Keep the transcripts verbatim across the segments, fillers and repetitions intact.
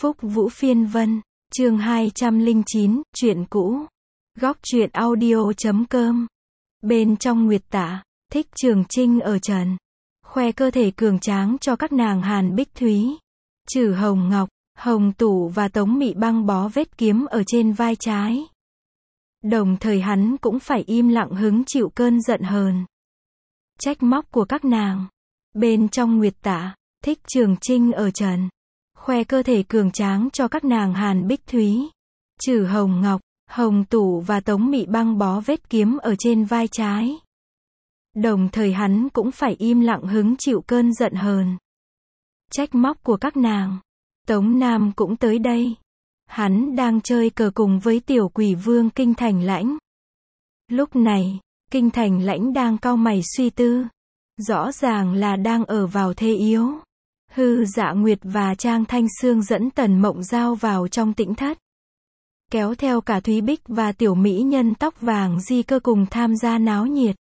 Phúc Vũ Phiên Vân, chương hai trăm lẻ chín, chuyện cũ. Góc truyện audio chấm com. Bên trong Nguyệt Tạ, Thích Trường Trinh ở trần, khoe cơ thể cường tráng cho các nàng Hàn Bích Thúy, Trử Hồng Ngọc, Hồng Tủ và Tống Mị băng bó vết kiếm ở trên vai trái. Đồng thời hắn cũng phải im lặng hứng chịu cơn giận hờn, trách móc của các nàng. Bên trong Nguyệt Tạ, Thích Trường Trinh ở trần, khoe cơ thể cường tráng cho các nàng Hàn Bích Thúy, Trử Hồng Ngọc, Hồng Tủ và Tống Mị băng bó vết kiếm ở trên vai trái. Đồng thời hắn cũng phải im lặng hứng chịu cơn giận hờn, trách móc của các nàng. Tống Nam cũng tới đây. Hắn đang chơi cờ cùng với tiểu quỷ vương Kinh Thành Lãnh. Lúc này, Kinh Thành Lãnh đang cau mày suy tư. Rõ ràng là đang ở vào thế yếu. Hư Dạ Nguyệt và Trang Thanh Sương dẫn Tần Mộng Giao vào trong tĩnh thất, kéo theo cả Thúy Bích và tiểu mỹ nhân tóc vàng Di Cơ cùng tham gia náo nhiệt.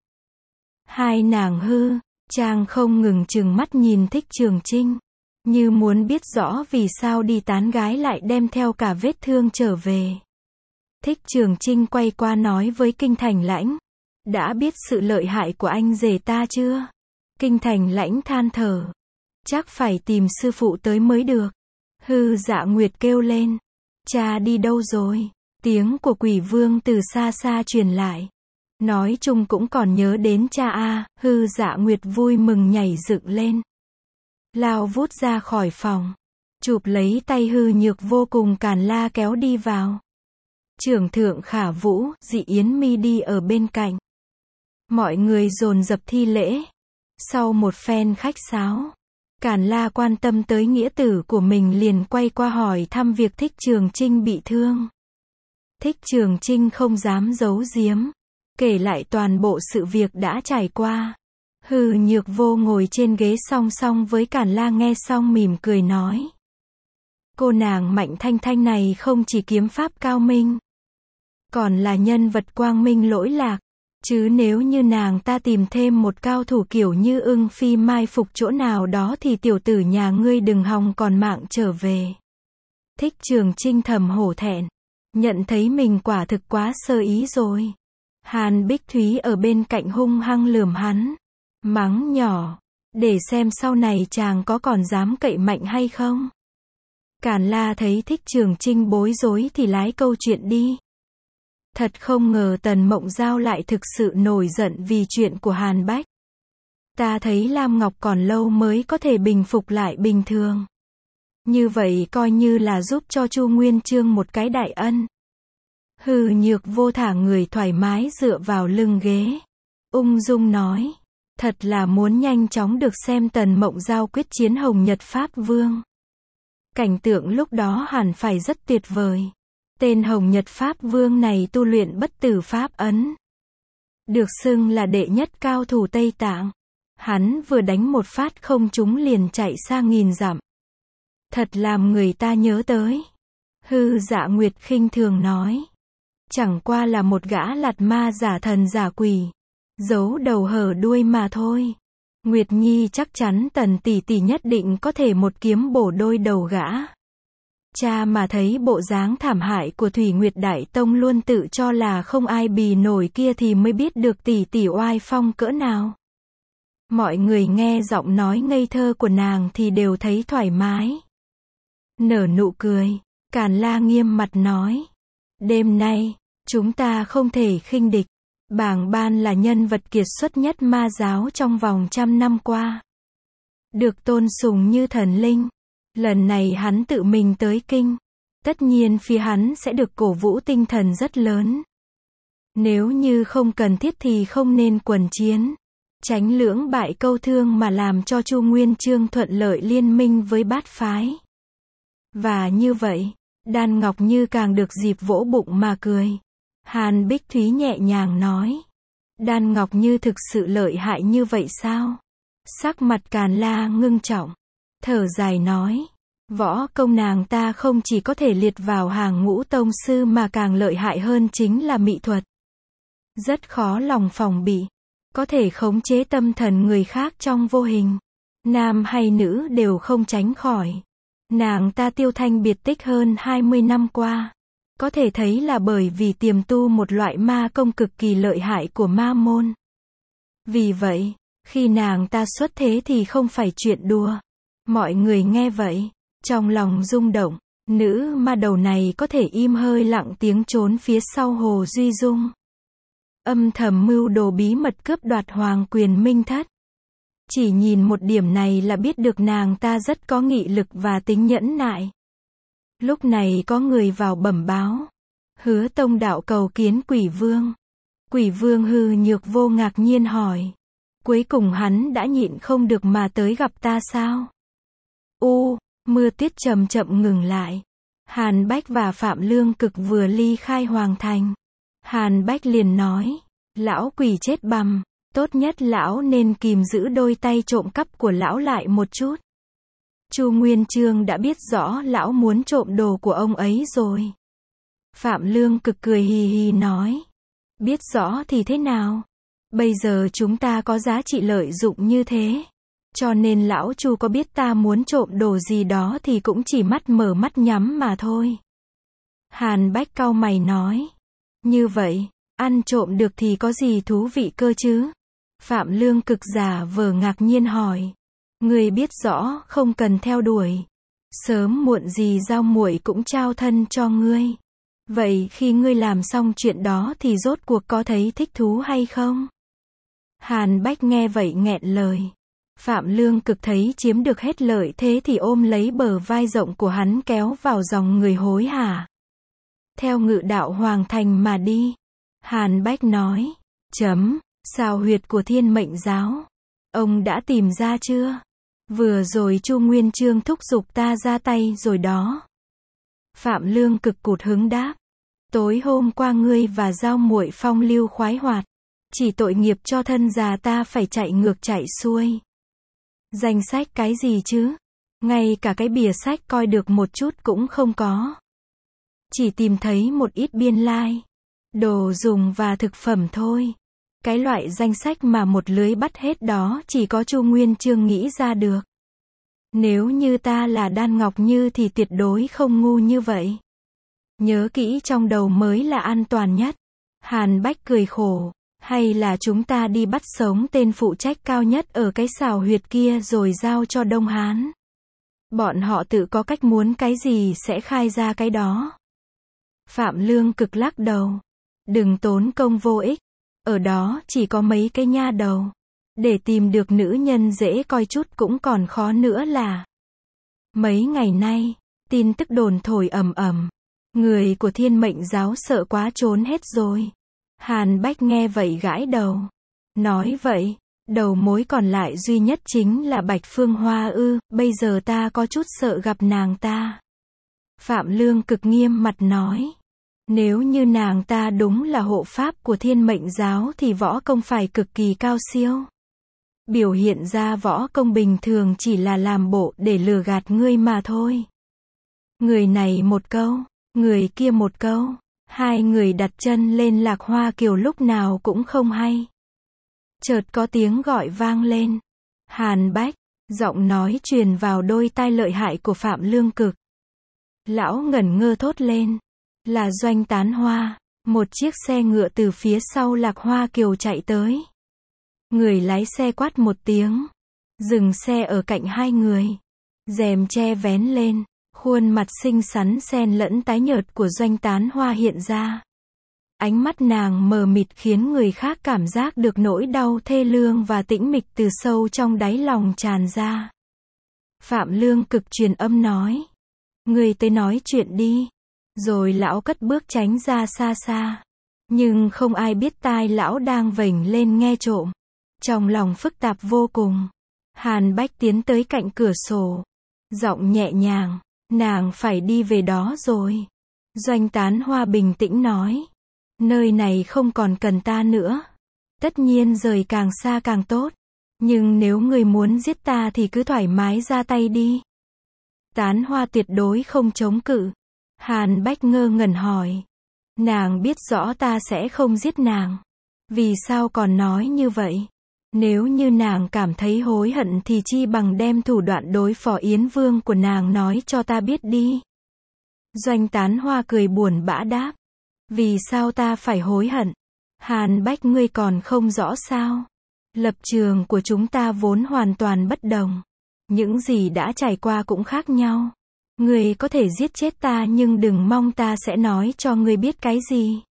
Hai nàng Hư, Trang không ngừng trừng mắt nhìn Thích Trường Trinh, như muốn biết rõ vì sao đi tán gái lại đem theo cả vết thương trở về. Thích Trường Trinh quay qua nói với Kinh Thành Lãnh, đã biết sự lợi hại của anh rể ta chưa? Kinh Thành Lãnh than thở, chắc phải tìm sư phụ tới mới được. Hư Dạ Nguyệt kêu lên, cha đi đâu rồi? Tiếng của quỷ vương từ xa xa truyền lại, nói chung cũng còn nhớ đến cha a. Hư Dạ Nguyệt vui mừng nhảy dựng lên, lao vút ra khỏi phòng, chụp lấy tay Hư Nhược Vô cùng Càn La kéo đi vào. Trưởng thượng Khả Vũ, Dị Yến Mi đi ở bên cạnh. Mọi người dồn dập thi lễ. Sau một phen khách sáo, Càn La quan tâm tới nghĩa tử của mình liền quay qua hỏi thăm việc Thích Trường Trinh bị thương. Thích Trường Trinh không dám giấu giếm, kể lại toàn bộ sự việc đã trải qua. Hư Nhược Vô ngồi trên ghế song song với Càn La nghe xong mỉm cười nói, cô nàng Mạnh Thanh Thanh này không chỉ kiếm pháp cao minh, còn là nhân vật quang minh lỗi lạc. Chứ nếu như nàng ta tìm thêm một cao thủ kiểu như Ưng Phi mai phục chỗ nào đó thì tiểu tử nhà ngươi đừng hòng còn mạng trở về. Thích Trường Trinh thầm hổ thẹn, nhận thấy mình quả thực quá sơ ý rồi. Hàn Bích Thúy ở bên cạnh hung hăng lườm hắn, mắng nhỏ, để xem sau này chàng có còn dám cậy mạnh hay không. Càn La thấy Thích Trường Trinh bối rối thì lái câu chuyện đi. Thật không ngờ Tần Mộng Giao lại thực sự nổi giận vì chuyện của Hàn Bách. Ta thấy Lam Ngọc còn lâu mới có thể bình phục lại bình thường. Như vậy coi như là giúp cho Chu Nguyên Chương một cái đại ân. Hư Nhược Vô thả người thoải mái dựa vào lưng ghế, ung dung nói, thật là muốn nhanh chóng được xem Tần Mộng Giao quyết chiến Hồng Nhật Pháp Vương. Cảnh tượng lúc đó hẳn phải rất tuyệt vời. Tên Hồng Nhật Pháp Vương này tu luyện bất tử pháp ấn, được xưng là đệ nhất cao thủ Tây Tạng. Hắn vừa đánh một phát không trúng liền chạy xa nghìn dặm. Thật làm người ta nhớ tới. Hư Dạ Nguyệt khinh thường nói, chẳng qua là một gã lạt ma giả thần giả quỷ, giấu đầu hở đuôi mà thôi. Nguyệt Nhi chắc chắn Tần tỷ tỷ nhất định có thể một kiếm bổ đôi đầu gã. Cha mà thấy bộ dáng thảm hại của Thủy Nguyệt Đại Tông luôn tự cho là không ai bì nổi kia thì mới biết được tỷ tỷ oai phong cỡ nào. Mọi người nghe giọng nói ngây thơ của nàng thì đều thấy thoải mái, nở nụ cười. Càn La nghiêm mặt nói, đêm nay, chúng ta không thể khinh địch. Bảng Ban là nhân vật kiệt xuất nhất ma giáo trong vòng trăm năm qua, được tôn sùng như thần linh. Lần này hắn tự mình tới kinh, tất nhiên phía hắn sẽ được cổ vũ tinh thần rất lớn. Nếu như không cần thiết thì không nên quần chiến, tránh lưỡng bại câu thương mà làm cho Chu Nguyên Chương thuận lợi liên minh với bát phái. Và như vậy, Đan Ngọc Như càng được dịp vỗ bụng mà cười. Hàn Bích Thúy nhẹ nhàng nói, Đan Ngọc Như thực sự lợi hại như vậy sao? Sắc mặt Càn La ngưng trọng, thở dài nói, võ công nàng ta không chỉ có thể liệt vào hàng ngũ tông sư mà càng lợi hại hơn chính là mỹ thuật. Rất khó lòng phòng bị, có thể khống chế tâm thần người khác trong vô hình. Nam hay nữ đều không tránh khỏi. Nàng ta tiêu thanh biệt tích hơn hai mươi năm qua. Có thể thấy là bởi vì tiềm tu một loại ma công cực kỳ lợi hại của ma môn. Vì vậy, khi nàng ta xuất thế thì không phải chuyện đùa. Mọi người nghe vậy, trong lòng rung động, nữ ma đầu này có thể im hơi lặng tiếng trốn phía sau Hồ Duy Dung. Âm thầm mưu đồ bí mật cướp đoạt hoàng quyền Minh Thất. Chỉ nhìn một điểm này là biết được nàng ta rất có nghị lực và tính nhẫn nại. Lúc này có người vào bẩm báo. Hứa Tông đạo cầu kiến Quỷ Vương. Quỷ Vương hư nhược vô ngạc nhiên hỏi. Cuối cùng hắn đã nhịn không được mà tới gặp ta sao? U, mưa tiết chậm chậm ngừng lại. Hàn Bách và Phạm Lương Cực vừa ly khai hoàng thành. Hàn Bách liền nói. Lão quỷ chết bầm. Tốt nhất lão nên kìm giữ đôi tay trộm cắp của lão lại một chút. Chu Nguyên Chương đã biết rõ lão muốn trộm đồ của ông ấy rồi. Phạm Lương Cực cười hì hì nói. Biết rõ thì thế nào? Bây giờ chúng ta có giá trị lợi dụng như thế. Cho nên lão Chu có biết ta muốn trộm đồ gì đó thì cũng chỉ mắt mở mắt nhắm mà thôi. Hàn Bách cau mày nói. Như vậy, ăn trộm được thì có gì thú vị cơ chứ? Phạm Lương Cực giả vờ ngạc nhiên hỏi. Người biết rõ không cần theo đuổi. Sớm muộn gì Giao muội cũng trao thân cho ngươi. Vậy khi ngươi làm xong chuyện đó thì rốt cuộc có thấy thích thú hay không? Hàn Bách nghe vậy nghẹn lời. Phạm Lương Cực thấy chiếm được hết lợi thế thì ôm lấy bờ vai rộng của hắn kéo vào dòng người hối hả. Theo ngự đạo hoàng thành mà đi. Hàn Bách nói. Chấm, xào huyệt của Thiên Mệnh Giáo. Ông đã tìm ra chưa? Vừa rồi Chu Nguyên Chương thúc giục ta ra tay rồi đó. Phạm Lương Cực cụt hứng đáp. Tối hôm qua ngươi và Giao muội phong lưu khoái hoạt. Chỉ tội nghiệp cho thân già ta phải chạy ngược chạy xuôi. Danh sách cái gì chứ? Ngay cả cái bìa sách coi được một chút cũng không có. Chỉ tìm thấy một ít biên lai, đồ dùng và thực phẩm thôi. Cái loại danh sách mà một lưới bắt hết đó chỉ có Chu Nguyên Chương nghĩ ra được. Nếu như ta là Đan Ngọc Như thì tuyệt đối không ngu như vậy. Nhớ kỹ trong đầu mới là an toàn nhất. Hàn Bách cười khổ. Hay là chúng ta đi bắt sống tên phụ trách cao nhất ở cái xào huyệt kia rồi giao cho Đông Hán. Bọn họ tự có cách muốn cái gì sẽ khai ra cái đó. Phạm Lương Cực lắc đầu. Đừng tốn công vô ích. Ở đó chỉ có mấy cái nha đầu. Để tìm được nữ nhân dễ coi chút cũng còn khó nữa là. Mấy ngày nay, tin tức đồn thổi ầm ầm. Người của Thiên Mệnh Giáo sợ quá trốn hết rồi. Hàn Bách nghe vậy gãi đầu. Nói vậy, đầu mối còn lại duy nhất chính là Bạch Phương Hoa ư, bây giờ ta có chút sợ gặp nàng ta. Phạm Lương Cực nghiêm mặt nói. Nếu như nàng ta đúng là hộ pháp của Thiên Mệnh Giáo thì võ công phải cực kỳ cao siêu. Biểu hiện ra võ công bình thường chỉ là làm bộ để lừa gạt ngươi mà thôi. Người này một câu, người kia một câu. Hai người đặt chân lên Lạc Hoa Kiều lúc nào cũng không hay. Chợt có tiếng gọi vang lên. Hàn Bách, giọng nói truyền vào đôi tai lợi hại của Phạm Lương Cực. Lão ngẩn ngơ thốt lên. Là Doanh Tán Hoa. Một chiếc xe ngựa từ phía sau Lạc Hoa Kiều chạy tới. Người lái xe quát một tiếng. Dừng xe ở cạnh hai người. Rèm che vén lên. Khuôn mặt xinh xắn xen lẫn tái nhợt của Doanh Tán Hoa hiện ra. Ánh mắt nàng mờ mịt khiến người khác cảm giác được nỗi đau thê lương và tĩnh mịch từ sâu trong đáy lòng tràn ra. Phạm Lương Cực truyền âm nói. Người tới nói chuyện đi. Rồi lão cất bước tránh ra xa xa. Nhưng không ai biết tai lão đang vểnh lên nghe trộm. Trong lòng phức tạp vô cùng. Hàn Bách tiến tới cạnh cửa sổ. Giọng nhẹ nhàng. Nàng phải đi về đó rồi. Doanh Tán Hoa bình tĩnh nói. Nơi này không còn cần ta nữa. Tất nhiên rời càng xa càng tốt. Nhưng nếu người muốn giết ta thì cứ thoải mái ra tay đi. Tán Hoa tuyệt đối không chống cự. Hàn Bách ngơ ngẩn hỏi. Nàng biết rõ ta sẽ không giết nàng. Vì sao còn nói như vậy? Nếu như nàng cảm thấy hối hận thì chi bằng đem thủ đoạn đối phó Yến Vương của nàng nói cho ta biết đi. Doanh Tán Hoa cười buồn bã đáp. Vì sao ta phải hối hận? Hàn Bách ngươi còn không rõ sao? Lập trường của chúng ta vốn hoàn toàn bất đồng. Những gì đã trải qua cũng khác nhau. Ngươi có thể giết chết ta nhưng đừng mong ta sẽ nói cho ngươi biết cái gì.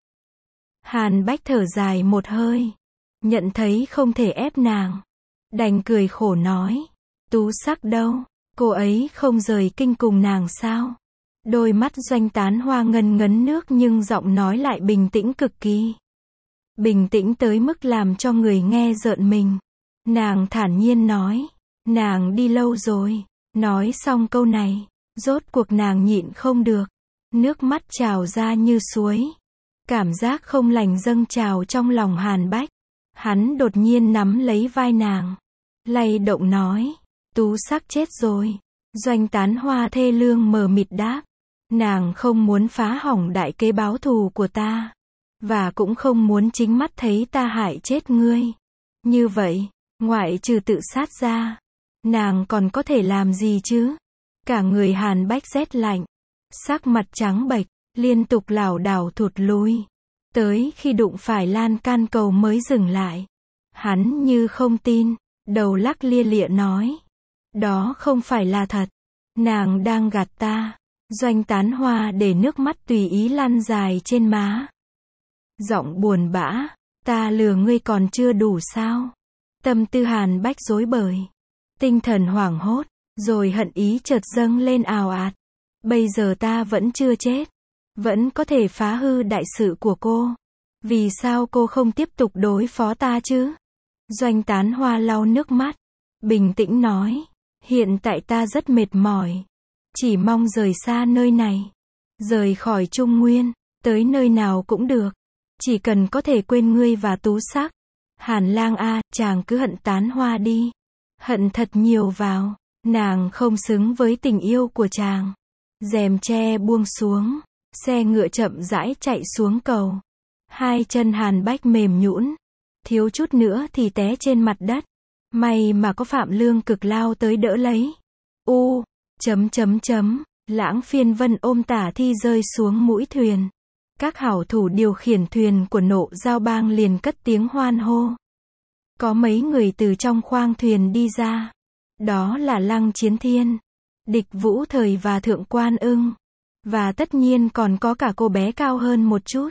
Hàn Bách thở dài một hơi. Nhận thấy không thể ép nàng. Đành cười khổ nói. Tú Sắc đâu? Cô ấy không rời kinh cùng nàng sao? Đôi mắt Doanh Tán Hoa ngần ngấn nước nhưng giọng nói lại bình tĩnh cực kỳ. Bình tĩnh tới mức làm cho người nghe rợn mình. Nàng thản nhiên nói. Nàng đi lâu rồi. Nói xong câu này. Rốt cuộc nàng nhịn không được. Nước mắt trào ra như suối. Cảm giác không lành dâng trào trong lòng Hàn Bách. Hắn đột nhiên nắm lấy vai nàng. Lay động nói. Tú Sắc chết rồi. Doanh Tán Hoa thê lương mờ mịt đáp. Nàng không muốn phá hỏng đại kế báo thù của ta. Và cũng không muốn chính mắt thấy ta hại chết ngươi. Như vậy, ngoại trừ tự sát ra, nàng còn có thể làm gì chứ? Cả người Hàn Bách rét lạnh. Sắc mặt trắng bệch, liên tục lảo đảo thụt lùi. Tới khi đụng phải lan can cầu mới dừng lại. Hắn như không tin, đầu lắc lia lịa nói. Đó không phải là thật. Nàng đang gạt ta. Doanh Tán Hoa để nước mắt tùy ý lăn dài trên má. Giọng buồn bã. Ta lừa ngươi còn chưa đủ sao? Tâm tư Hàn Bách rối bời. Tinh thần hoảng hốt. Rồi hận ý chợt dâng lên ào ạt. Bây giờ ta vẫn chưa chết. Vẫn có thể phá hư đại sự của cô. Vì sao cô không tiếp tục đối phó ta chứ? Doanh Tán Hoa lau nước mắt. Bình tĩnh nói. Hiện tại ta rất mệt mỏi. Chỉ mong rời xa nơi này. Rời khỏi Trung Nguyên. Tới nơi nào cũng được. Chỉ cần có thể quên ngươi và Tú Sắc. Hàn Lang a, chàng cứ hận Tán Hoa đi. Hận thật nhiều vào. Nàng không xứng với tình yêu của chàng. Rèm tre buông xuống. Xe ngựa chậm rãi chạy xuống cầu. Hai chân Hàn Bách mềm nhũn. Thiếu chút nữa thì té trên mặt đất. May mà có Phạm Lương Cực lao tới đỡ lấy. U, chấm chấm chấm. Lãng Phiên Vân ôm Tả Thi rơi xuống mũi thuyền. Các hảo thủ điều khiển thuyền của Nộ Giao Bang liền cất tiếng hoan hô. Có mấy người từ trong khoang thuyền đi ra. Đó là Lăng Chiến Thiên, Địch Vũ Thời và Thượng Quan Ưng. Và tất nhiên còn có cả cô bé cao hơn một chút.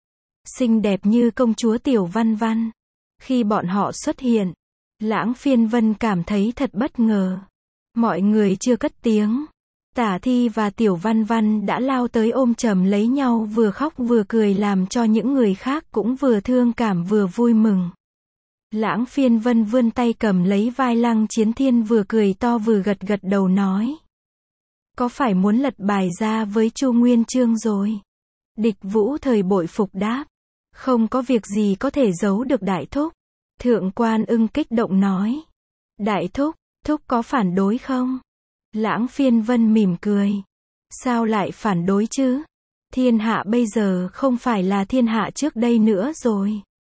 Xinh đẹp như công chúa Tiểu Văn Văn. Khi bọn họ xuất hiện, Lãng Phiên Vân cảm thấy thật bất ngờ. Mọi người chưa cất tiếng. Tả Thi và Tiểu Văn Văn đã lao tới ôm chầm lấy nhau vừa khóc vừa cười làm cho những người khác cũng vừa thương cảm vừa vui mừng. Lãng Phiên Vân vươn tay cầm lấy vai Lăng Chiến Thiên vừa cười to vừa gật gật đầu nói. Có phải muốn lật bài ra với Chu Nguyên Chương rồi? Địch Vũ Thời bội phục đáp. Không có việc gì có thể giấu được Đại Thúc. Thượng Quan Ưng kích động nói. Đại Thúc, Thúc có phản đối không? Lãng Phiên Vân mỉm cười. Sao lại phản đối chứ? Thiên hạ bây giờ không phải là thiên hạ trước đây nữa rồi.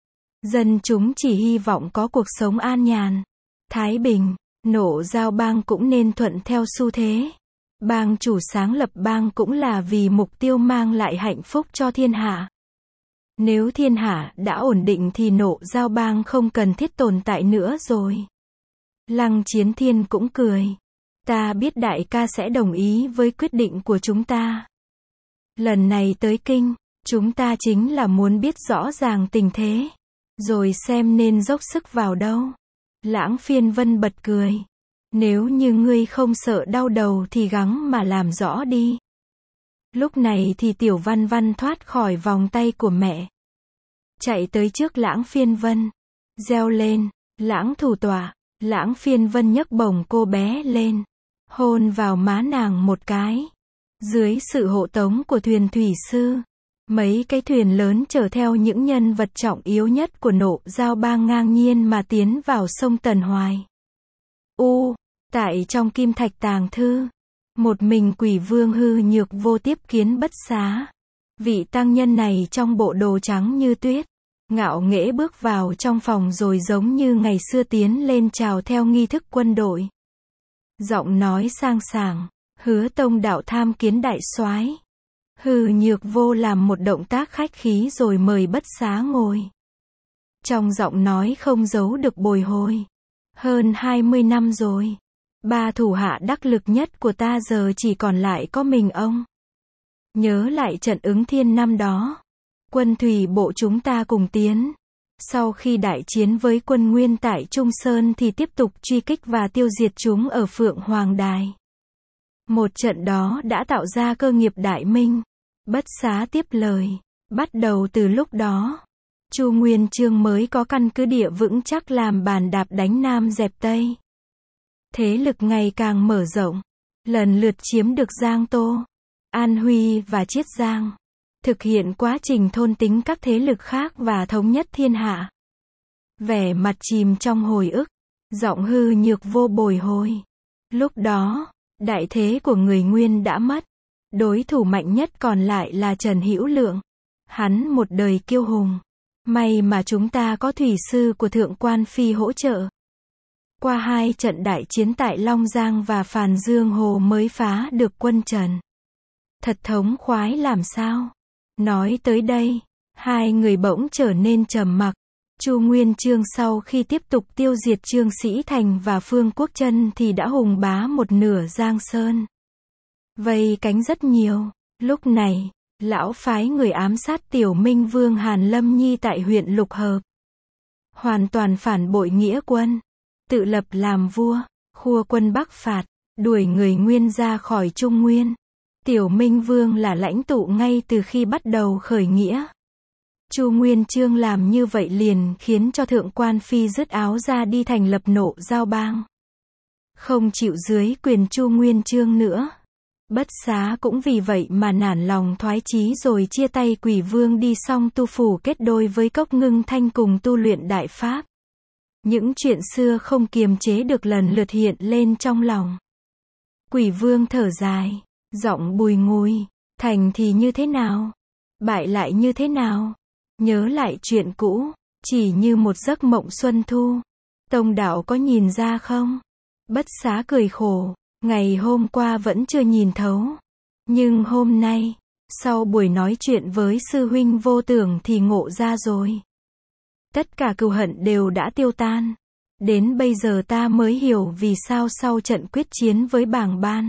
Dân chúng chỉ hy vọng có cuộc sống an nhàn, thái bình. Nộ Giao Bang cũng nên thuận theo xu thế. Bang chủ sáng lập bang cũng là vì mục tiêu mang lại hạnh phúc cho thiên hạ. Nếu thiên hạ đã ổn định thì Nộ Giao Bang không cần thiết tồn tại nữa rồi. Lăng Chiến Thiên cũng cười. Ta biết đại ca sẽ đồng ý với quyết định của chúng ta. Lần này tới kinh, chúng ta chính là muốn biết rõ ràng tình thế. Rồi xem nên dốc sức vào đâu. Lãng Phiên Vân bật cười. Nếu như ngươi không sợ đau đầu thì gắng mà làm rõ đi. Lúc này thì Tiểu Văn Văn thoát khỏi vòng tay của mẹ. Chạy tới trước Lãng Phiên Vân. Reo lên. Lãng thủ tọa. Lãng Phiên Vân nhấc bổng cô bé lên. Hôn vào má nàng một cái. Dưới sự hộ tống của thuyền thủy sư. Mấy cái thuyền lớn chở theo những nhân vật trọng yếu nhất của Nộ Giao Bang ngang nhiên mà tiến vào sông Tần Hoài. U, tại trong Kim Thạch Tàng Thư, một mình Quỷ Vương hư nhược vô tiếp kiến bất xá. Vị tăng nhân này trong bộ đồ trắng như tuyết, ngạo nghễ bước vào trong phòng rồi giống như ngày xưa tiến lên chào theo nghi thức quân đội. Giọng nói sang sảng, Hứa Tông đạo tham kiến đại soái. Hư Nhược Vô làm một động tác khách khí rồi mời Bất Xá ngồi. Trong giọng nói không giấu được bồi hồi. Hơn hai mươi năm rồi. Ba thủ hạ đắc lực nhất của ta giờ chỉ còn lại có mình ông. Nhớ lại trận ứng thiên năm đó. Quân thủy bộ chúng ta cùng tiến. Sau khi đại chiến với quân Nguyên tại Trung Sơn thì tiếp tục truy kích và tiêu diệt chúng ở Phượng Hoàng Đài. Một trận đó đã tạo ra cơ nghiệp đại minh. Bất Xá tiếp lời. Bắt đầu từ lúc đó, Chu Nguyên Chương mới có căn cứ địa vững chắc làm bàn đạp đánh Nam dẹp Tây. Thế lực ngày càng mở rộng, lần lượt chiếm được Giang Tô, An Huy và Chiết Giang, thực hiện quá trình thôn tính các thế lực khác và thống nhất thiên hạ. Vẻ mặt chìm trong hồi ức, giọng Hư Nhược Vô bồi hồi. Lúc đó, đại thế của người Nguyên đã mất, đối thủ mạnh nhất còn lại là Trần Hữu Lượng. Hắn một đời kiêu hùng. May mà chúng ta có thủy sư của Thượng Quan Phi hỗ trợ. Qua hai trận đại chiến tại Long Giang và Phàn Dương Hồ mới phá được quân Trần. Thật thống khoái làm sao? Nói tới đây, hai người bỗng trở nên trầm mặc. Chu Nguyên Chương sau khi tiếp tục tiêu diệt Trương Sĩ Thành và Phương Quốc Chân thì đã hùng bá một nửa Giang Sơn. Vây cánh rất nhiều. Lúc này, lão phái người ám sát Tiểu Minh Vương Hàn Lâm Nhi tại huyện Lục Hợp. Hoàn toàn phản bội nghĩa quân. Tự lập làm vua, khua quân Bắc phạt, đuổi người Nguyên ra khỏi Trung Nguyên. Tiểu Minh Vương là lãnh tụ ngay từ khi bắt đầu khởi nghĩa. Chu Nguyên Chương làm như vậy liền khiến cho Thượng Quan Phi dứt áo ra đi thành lập Nộ Giao Bang. Không chịu dưới quyền Chu Nguyên Chương nữa. Bất Xá cũng vì vậy mà nản lòng thoái chí rồi chia tay Quỷ Vương đi Song Tu Phủ kết đôi với Cốc Ngưng Thanh cùng tu luyện Đại Pháp. Những chuyện xưa không kiềm chế được lần lượt hiện lên trong lòng. Quỷ Vương thở dài, giọng bùi ngùi, thành thì như thế nào? Bại lại như thế nào? Nhớ lại chuyện cũ, chỉ như một giấc mộng xuân thu. Tông đạo có nhìn ra không? Bất Xá cười khổ, ngày hôm qua vẫn chưa nhìn thấu. Nhưng hôm nay, sau buổi nói chuyện với sư huynh Vô Tưởng thì ngộ ra rồi. Tất cả cừu hận đều đã tiêu tan. Đến bây giờ ta mới hiểu vì sao sau trận quyết chiến với Bàng Ban,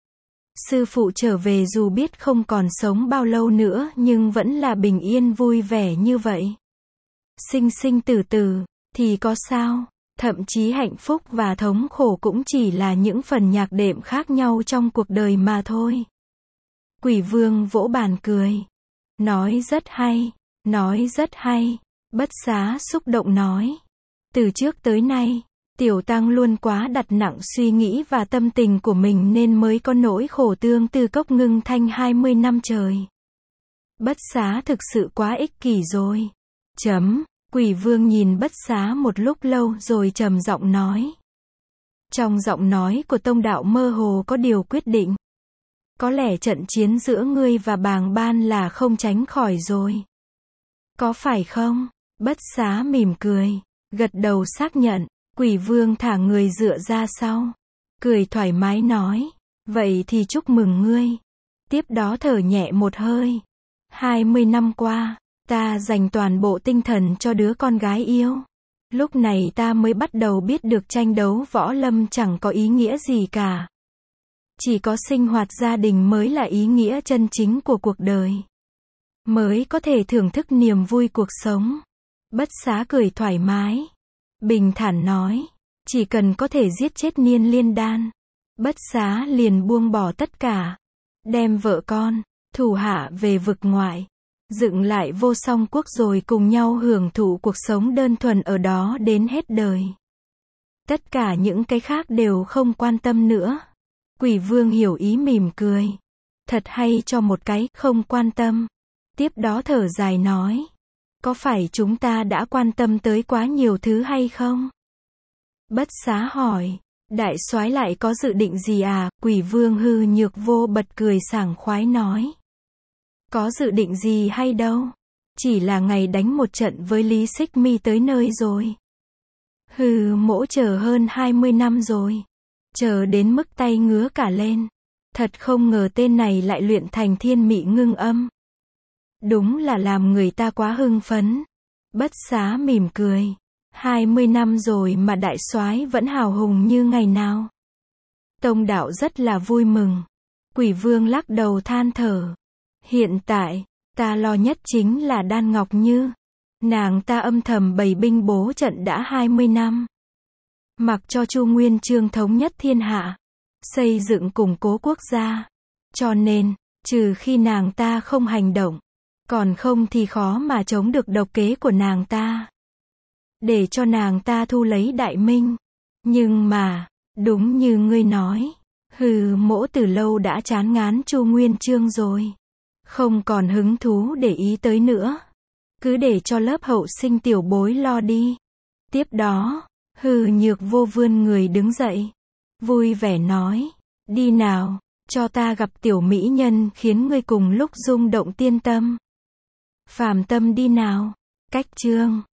sư phụ trở về dù biết không còn sống bao lâu nữa nhưng vẫn là bình yên vui vẻ như vậy. Sinh sinh tử tử, thì có sao? Thậm chí hạnh phúc và thống khổ cũng chỉ là những phần nhạc đệm khác nhau trong cuộc đời mà thôi. Quỷ Vương vỗ bàn cười. Nói rất hay, nói rất hay. Bất Xá xúc động nói. Từ trước tới nay, Tiểu Tăng luôn quá đặt nặng suy nghĩ và tâm tình của mình nên mới có nỗi khổ tương tư Cốc Ngưng Thanh hai mươi năm trời. Bất Xá thực sự quá ích kỷ rồi. Chấm. Quỷ Vương nhìn Bất Xá một lúc lâu rồi trầm giọng nói. Trong giọng nói của Tông đạo mơ hồ có điều quyết định. Có lẽ trận chiến giữa ngươi và Bàng Ban là không tránh khỏi rồi. Có phải không? Bất Xá mỉm cười, gật đầu xác nhận. Quỷ Vương thả người dựa ra sau, cười thoải mái nói. Vậy thì chúc mừng ngươi. Tiếp đó thở nhẹ một hơi. Hai mươi năm qua, ta dành toàn bộ tinh thần cho đứa con gái yêu. Lúc này ta mới bắt đầu biết được tranh đấu võ lâm chẳng có ý nghĩa gì cả. Chỉ có sinh hoạt gia đình mới là ý nghĩa chân chính của cuộc đời. Mới có thể thưởng thức niềm vui cuộc sống. Bất Xá cười thoải mái. Bình thản nói. Chỉ cần có thể giết chết Niên Liên Đan. Bất Xá liền buông bỏ tất cả. Đem vợ con, thủ hạ về vực ngoại. Dựng lại Vô Song Quốc rồi cùng nhau hưởng thụ cuộc sống đơn thuần ở đó đến hết đời. Tất cả những cái khác đều không quan tâm nữa. Quỷ Vương hiểu ý mỉm cười. Thật hay cho một cái không quan tâm. Tiếp đó thở dài nói. Có phải chúng ta đã quan tâm tới quá nhiều thứ hay không? Bất Xá hỏi. Đại soái lại có dự định gì à? Quỷ Vương Hư Nhược Vô bật cười sảng khoái nói. Có dự định gì hay đâu? chỉ là ngày đánh một trận với Lý Xích Mi tới nơi rồi. Hừ, mỗ chờ hơn hai mươi năm rồi. Chờ đến mức tay ngứa cả lên. Thật không ngờ tên này lại luyện thành thiên mị ngưng âm. Đúng là làm người ta quá hưng phấn. Bất Xá mỉm cười. hai mươi năm rồi mà đại soái vẫn hào hùng như ngày nào. Tông đạo rất là vui mừng. Quỷ Vương lắc đầu than thở. Hiện tại, ta lo nhất chính là Đan Ngọc Như. Nàng ta âm thầm bày binh bố trận đã hai mươi năm. Mặc cho Chu Nguyên Chương thống nhất thiên hạ. Xây dựng củng cố quốc gia. Cho nên, trừ khi nàng ta không hành động. Còn không thì khó mà chống được độc kế của nàng ta. Để cho nàng ta thu lấy Đại Minh. Nhưng mà, đúng như ngươi nói. Hừ, mỗ từ lâu đã chán ngán Chu Nguyên Chương rồi. Không còn hứng thú để ý tới nữa. Cứ để cho lớp hậu sinh tiểu bối lo đi. Tiếp đó, Hừ Nhược Vô vươn người đứng dậy. Vui vẻ nói. Đi nào, cho ta gặp tiểu mỹ nhân khiến ngươi cùng lúc rung động tiên tâm. Phàm Tâm đi nào. Cách chương